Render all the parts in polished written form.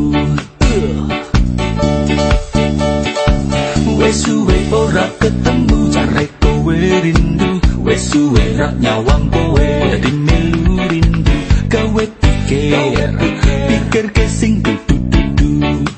Wes suwe ora ketemu jare kowe rindu. Wes suwe ra nyawang kowe dadi melu rindu. Gawe pikir ke sing dudu.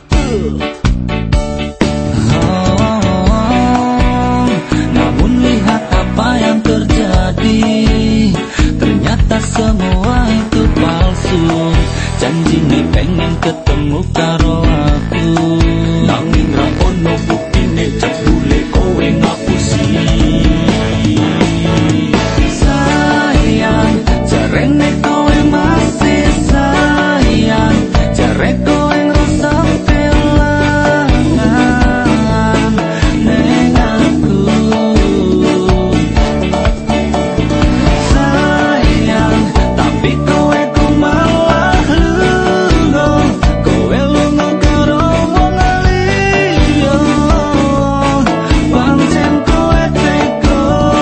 Namun lihat apa yang terjadi, ternyata semua itu palsu. Janji nih pengen ketemu karo aku, nanging ra ono buktine jebule kowe ngapusi. Sayang, jarene kowe masih sayang, jare kowe ngrasa kelangan ning aku. Sayang, tapi kowe ku malah lunga, kowe lunga karo wong liya. Pancen kowe tega,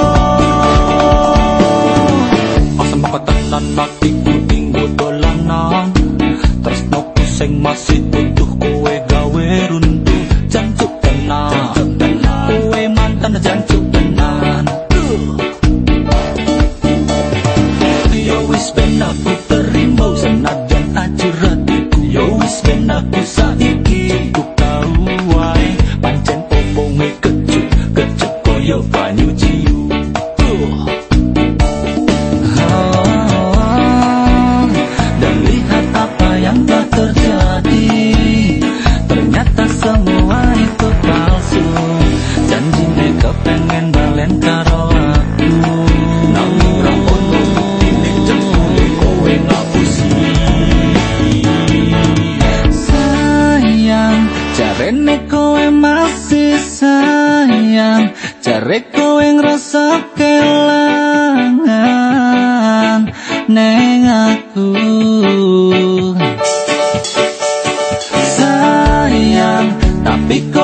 asem ketenan atiku tinggo dolanan. Tresnoku sing masih butuh kowe gawe runtuh. Jancuk tenan, kowe mantan jancuk tenan. Yo wis ben aku terima senajan ajur hatiku. Yo wis ben aku saiki cukup tau wae. Pancen omonge kecut koyo banyu ciu. Dan lihat apa yang telah terjadi, ternyata semua itu palsu. Janji mereka pengen balen karo aku, nanging ra ono buktine jebule kowe ngapusi. Sayang, jarene kowe masih sayang, jare kowe ngrasa kelangan ning aku. Sayang, tapi